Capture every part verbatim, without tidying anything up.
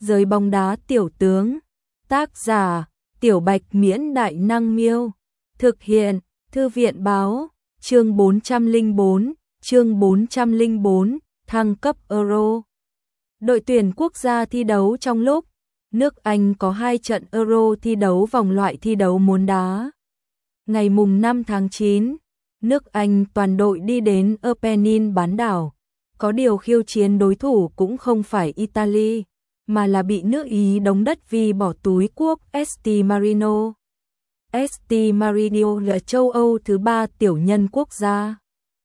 Giới bóng đá tiểu tướng. Tác giả: Tiểu Bạch Miễn Đại Năng Miêu. Thực hiện: Thư viện Báo. Chương bốn trăm lẻ bốn, chương bốn trăm lẻ bốn, thăng cấp Euro. Đội tuyển quốc gia thi đấu trong lúc nước Anh có hai trận Euro thi đấu vòng loại thi đấu môn đá. Ngày mùng năm tháng chín, nước Anh toàn đội đi đến Apennin bán đảo. Có điều khiêu chiến đối thủ cũng không phải Italy, mà là bị nước Ý đống đất vì bỏ túi quốc St Marino. St Marino là châu Âu thứ ba tiểu nhân quốc gia.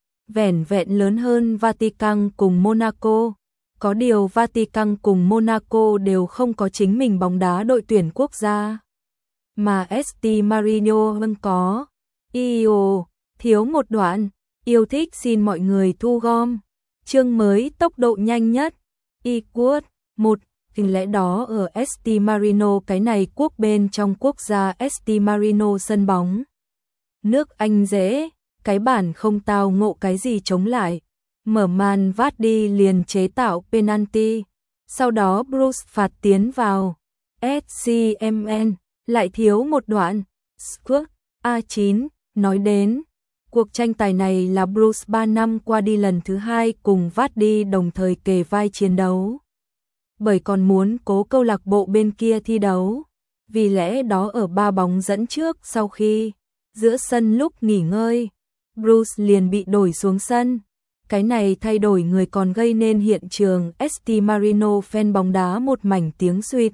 Vẻn vẹn lớn hơn Vatican cùng Monaco. Có điều Vatican cùng Monaco đều không có chính mình bóng đá đội tuyển quốc gia. Mà St Marino vẫn có. Io, thiếu một đoạn, yêu thích xin mọi người thu gom. Chương mới tốc độ nhanh nhất. Equad, một, hình lẽ đó ở St Marino cái này quốc bên trong quốc gia St Marino sân bóng. Nước Anh dễ, cái bản không tao ngộ cái gì chống lại. Mở màn Vardy liền chế tạo penalty. Sau đó Bruce phạt tiến vào. ét xê em en lại thiếu một đoạn. Squad a chín nói đến. Cuộc tranh tài này là Bruce ba năm qua đi lần thứ hai cùng Vardy đồng thời kề vai chiến đấu. Bởi còn muốn cố câu lạc bộ bên kia thi đấu. Vì lẽ đó ở ba bóng dẫn trước sau khi giữa sân lúc nghỉ ngơi, Bruce liền bị đổi xuống sân. Cái này thay đổi người còn gây nên hiện trường St Marino fan bóng đá một mảnh tiếng suýt.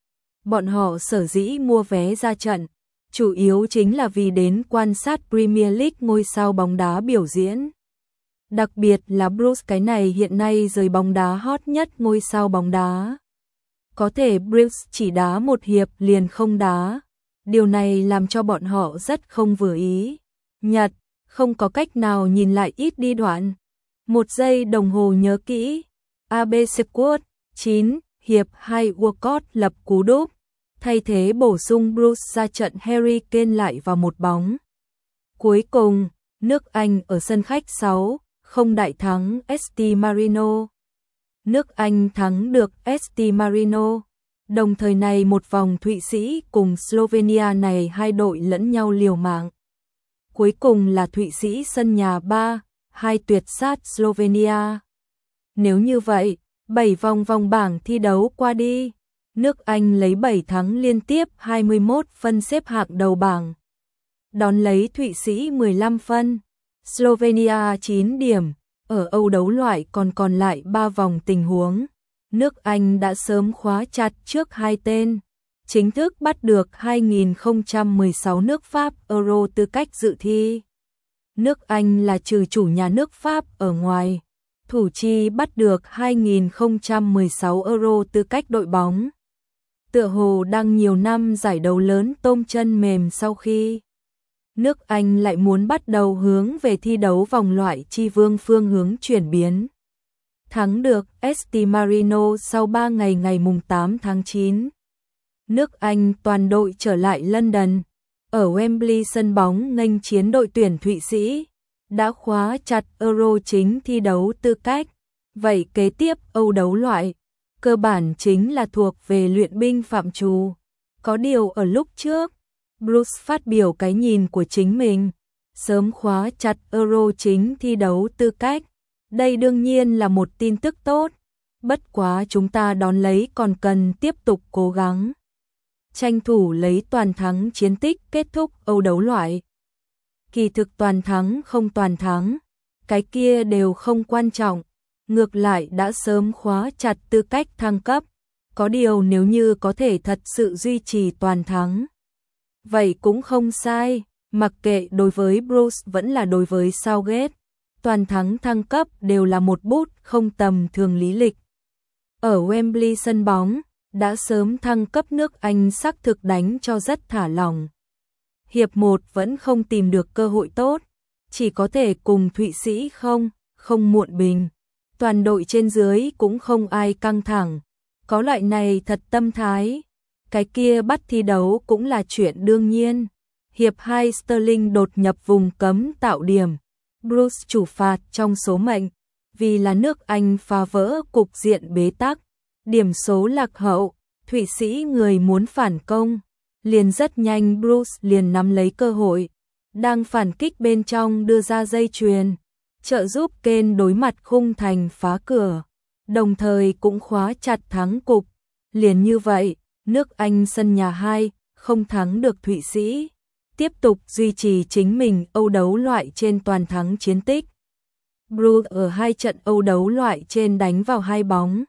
Bọn họ sở dĩ mua vé ra trận, chủ yếu chính là vì đến quan sát Premier League ngôi sao bóng đá biểu diễn. Đặc biệt là Bruce cái này hiện nay giới bóng đá hot nhất ngôi sao bóng đá. Có thể Bruce chỉ đá một hiệp liền không đá. Điều này làm cho bọn họ rất không vừa ý. Nhật, không có cách nào nhìn lại ít đi đoạn. Một giây đồng hồ nhớ kỹ. a bê Squad, chín, hiệp hai Walcott lập cú đúp. Thay thế bổ sung Bruce ra trận Harry Kane lại vào một bóng. Cuối cùng, nước Anh ở sân khách sáu, không đại thắng St Marino. Nước Anh thắng được St Marino. Đồng thời này một vòng Thụy Sĩ cùng Slovenia này hai đội lẫn nhau liều mạng. Cuối cùng là Thụy Sĩ sân nhà ba, hai tuyệt sát Slovenia. Nếu như vậy, bảy vòng vòng bảng thi đấu qua đi, nước Anh lấy bảy thắng liên tiếp hai mươi mốt phân xếp hạng đầu bảng. Đón lấy Thụy Sĩ mười lăm phân, Slovenia chín điểm, ở Âu đấu loại còn còn lại ba vòng tình huống. Nước Anh đã sớm khóa chặt trước hai tên, chính thức bắt được hai nghìn không trăm mười sáu nước Pháp Euro tư cách dự thi. Nước Anh là trừ chủ nhà nước Pháp ở ngoài, thủ chi bắt được hai nghìn không trăm mười sáu Euro tư cách đội bóng. Tựa hồ đang nhiều năm giải đấu lớn tôm chân mềm sau khi nước Anh lại muốn bắt đầu hướng về thi đấu vòng loại tri vương phương hướng chuyển biến. Thắng được St Marino sau ba ngày ngày mùng tám tháng chín. Nước Anh toàn đội trở lại London, ở Wembley sân bóng nghênh chiến đội tuyển Thụy Sĩ, đã khóa chặt Euro chính thi đấu tư cách. Vậy kế tiếp Âu đấu loại, cơ bản chính là thuộc về luyện binh phạm trù. Có điều ở lúc trước, Bruce phát biểu cái nhìn của chính mình, sớm khóa chặt Euro chính thi đấu tư cách. Đây đương nhiên là một tin tức tốt, bất quá chúng ta đón lấy còn cần tiếp tục cố gắng. Tranh thủ lấy toàn thắng chiến tích kết thúc Âu đấu loại. Kỳ thực toàn thắng không toàn thắng, cái kia đều không quan trọng, ngược lại đã sớm khóa chặt tư cách thăng cấp. Có điều nếu như có thể thật sự duy trì toàn thắng, vậy cũng không sai, mặc kệ đối với Bruce vẫn là đối với Southgate. Toàn thắng thăng cấp đều là một bút không tầm thường lý lịch. Ở Wembley sân bóng, đã sớm thăng cấp nước Anh xác thực đánh cho rất thả lỏng. Hiệp một vẫn không tìm được cơ hội tốt, chỉ có thể cùng Thụy Sĩ không, không muộn bình. Toàn đội trên dưới cũng không ai căng thẳng, có loại này thật tâm thái. Cái kia bắt thi đấu cũng là chuyện đương nhiên. Hiệp hai Sterling đột nhập vùng cấm tạo điểm. Bruce chủ phạt trong số mệnh, vì là nước Anh phá vỡ cục diện bế tắc. Điểm số lạc hậu, Thụy Sĩ người muốn phản công, liền rất nhanh Bruce liền nắm lấy cơ hội, đang phản kích bên trong đưa ra dây chuyền, trợ giúp Kane đối mặt khung thành phá cửa, đồng thời cũng khóa chặt thắng cục. Liền như vậy, nước Anh sân nhà hai không thắng được Thụy Sĩ, tiếp tục duy trì chính mình Âu đấu loại trên toàn thắng chiến tích. Bruce ở hai trận Âu đấu loại trên đánh vào hai bóng,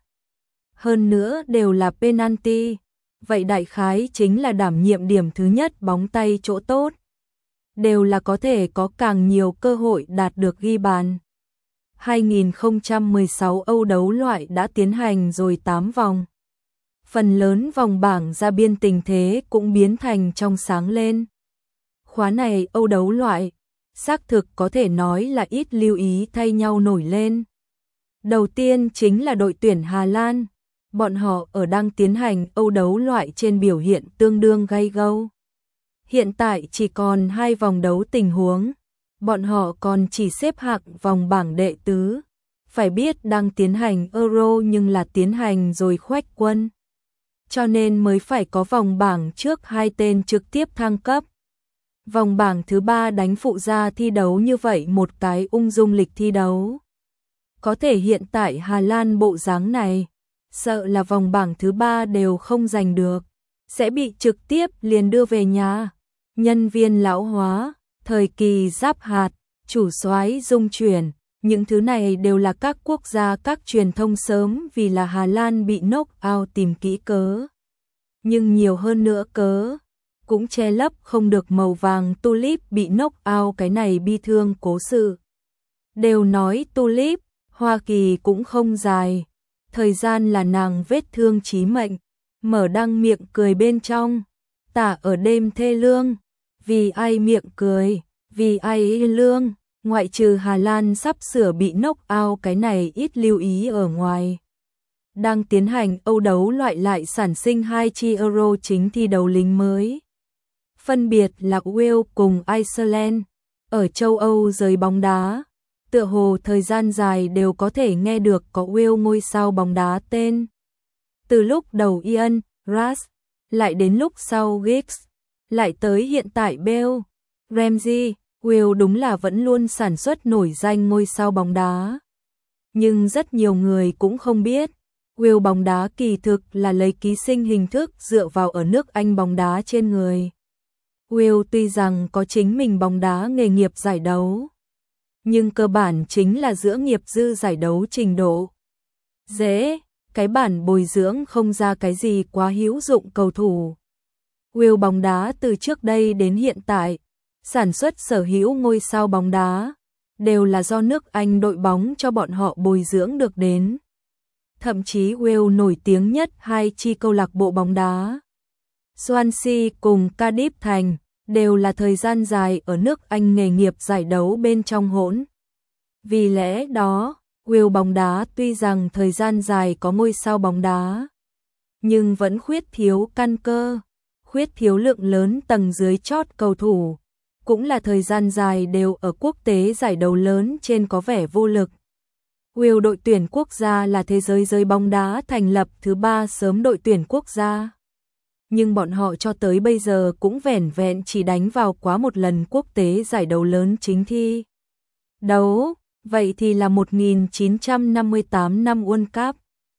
hơn nữa đều là penalty, vậy đại khái chính là đảm nhiệm điểm thứ nhất bóng tay chỗ tốt, đều là có thể có càng nhiều cơ hội đạt được ghi bàn. hai không một sáu Âu đấu loại đã tiến hành rồi tám vòng. Phần lớn vòng bảng ra biên tình thế cũng biến thành trong sáng lên. Khóa này Âu đấu loại, xác thực có thể nói là ít lưu ý thay nhau nổi lên. Đầu tiên chính là đội tuyển Hà Lan, bọn họ ở đang tiến hành Âu đấu loại trên biểu hiện tương đương gay go. Hiện tại chỉ còn hai vòng đấu tình huống, bọn họ còn chỉ xếp hạng vòng bảng đệ tứ. Phải biết đang tiến hành Euro nhưng là tiến hành rồi khoách quân, cho nên mới phải có vòng bảng trước hai tên trực tiếp thăng cấp. Vòng bảng thứ ba đánh phụ gia thi đấu như vậy một cái ung dung lịch thi đấu. Có thể hiện tại Hà Lan bộ dáng này, sợ là vòng bảng thứ ba đều không giành được, sẽ bị trực tiếp liền đưa về nhà. Nhân viên lão hóa, thời kỳ giáp hạt, chủ soái dung chuyển, những thứ này đều là các quốc gia các truyền thông sớm vì là Hà Lan bị knock out tìm kỹ cớ. Nhưng nhiều hơn nữa cớ, cũng che lấp không được màu vàng tulip bị knock out cái này bi thương cố sự. Đều nói tulip, Hoa Kỳ cũng không dài, thời gian là nàng vết thương chí mệnh, mở đăng miệng cười bên trong, tả ở đêm thê lương, vì ai miệng cười, vì ai lương, ngoại trừ Hà Lan sắp sửa bị knock out cái này ít lưu ý ở ngoài. Đang tiến hành Âu đấu loại lại sản sinh hai chi Euro chính thi đấu lính mới. Phân biệt là Wales cùng Iceland, ở châu Âu giới bóng đá. Tựa hồ thời gian dài đều có thể nghe được có Wales ngôi sao bóng đá tên. Từ lúc đầu Ian, Rush, lại đến lúc sau Giggs, lại tới hiện tại Bale, Ramsey, Wales đúng là vẫn luôn sản xuất nổi danh ngôi sao bóng đá. Nhưng rất nhiều người cũng không biết, Wales bóng đá kỳ thực là lấy ký sinh hình thức dựa vào ở nước Anh bóng đá trên người. Wales tuy rằng có chính mình bóng đá nghề nghiệp giải đấu, nhưng cơ bản chính là giữa nghiệp dư giải đấu trình độ. Dễ, cái bản bồi dưỡng không ra cái gì quá hữu dụng cầu thủ. Wales bóng đá từ trước đây đến hiện tại, sản xuất sở hữu ngôi sao bóng đá, đều là do nước Anh đội bóng cho bọn họ bồi dưỡng được đến. Thậm chí Wales nổi tiếng nhất hai chi câu lạc bộ bóng đá, Swansea cùng Cardiff Thành, đều là thời gian dài ở nước Anh nghề nghiệp giải đấu bên trong hỗn. Vì lẽ đó, Wales bóng đá tuy rằng thời gian dài có ngôi sao bóng đá, nhưng vẫn khuyết thiếu căn cơ, khuyết thiếu lượng lớn tầng dưới chót cầu thủ, cũng là thời gian dài đều ở quốc tế giải đấu lớn trên có vẻ vô lực. Wales đội tuyển quốc gia là thế giới giới bóng đá thành lập thứ ba sớm đội tuyển quốc gia. Nhưng bọn họ cho tới bây giờ cũng vẻn vẹn chỉ đánh vào quá một lần quốc tế giải đấu lớn chính thi đấu, vậy thì là một nghìn chín trăm năm mươi tám năm World Cup.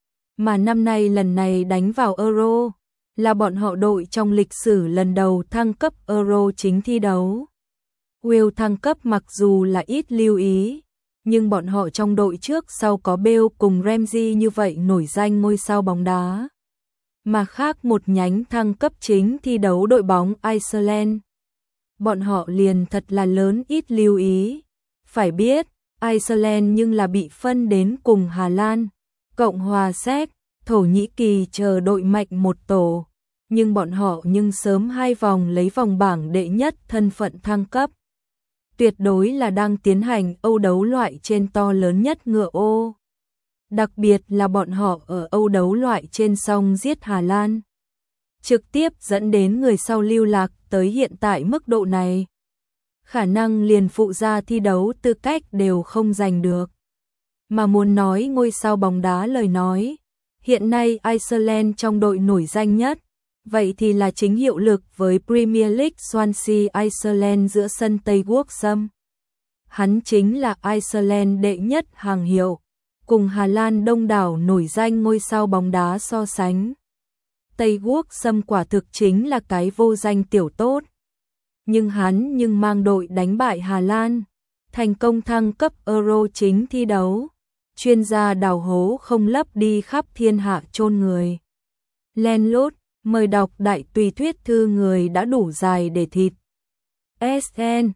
Mà năm nay lần này đánh vào Euro, là bọn họ đội trong lịch sử lần đầu thăng cấp Euro chính thi đấu. Wales thăng cấp mặc dù là ít lưu ý, nhưng bọn họ trong đội trước sau có Bale cùng Ramsey như vậy nổi danh ngôi sao bóng đá. Mà khác một nhánh thăng cấp chính thi đấu đội bóng Iceland. Bọn họ liền thật là lớn ít lưu ý. Phải biết, Iceland nhưng là bị phân đến cùng Hà Lan, Cộng hòa Séc, Thổ Nhĩ Kỳ chờ đội mạnh một tổ. Nhưng bọn họ nhưng sớm hai vòng lấy vòng bảng đệ nhất thân phận thăng cấp. Tuyệt đối là đang tiến hành Âu đấu loại trên to lớn nhất ngựa ô. Đặc biệt là bọn họ ở Âu đấu loại trên sông giết Hà Lan, trực tiếp dẫn đến người sau lưu lạc tới hiện tại mức độ này. Khả năng liền phụ gia thi đấu tư cách đều không giành được. Mà muốn nói ngôi sao bóng đá lời nói, Hiện nay Iceland trong đội nổi danh nhất, vậy thì là chính hiệu lực với Premier League Swansea Iceland giữa sân Tây Quốc Sâm. Hắn chính là Iceland đệ nhất hàng hiệu, cùng Hà Lan đông đảo nổi danh ngôi sao bóng đá so sánh. Tây Quốc Sâm quả thực chính là cái vô danh tiểu tốt. Nhưng hắn nhưng mang đội đánh bại Hà Lan, thành công thăng cấp Euro chính thi đấu. Chuyên gia đào hố không lấp đi khắp thiên hạ chôn người. Len lút, mời đọc đại tùy thuyết thư người đã đủ dài để thịt. ét en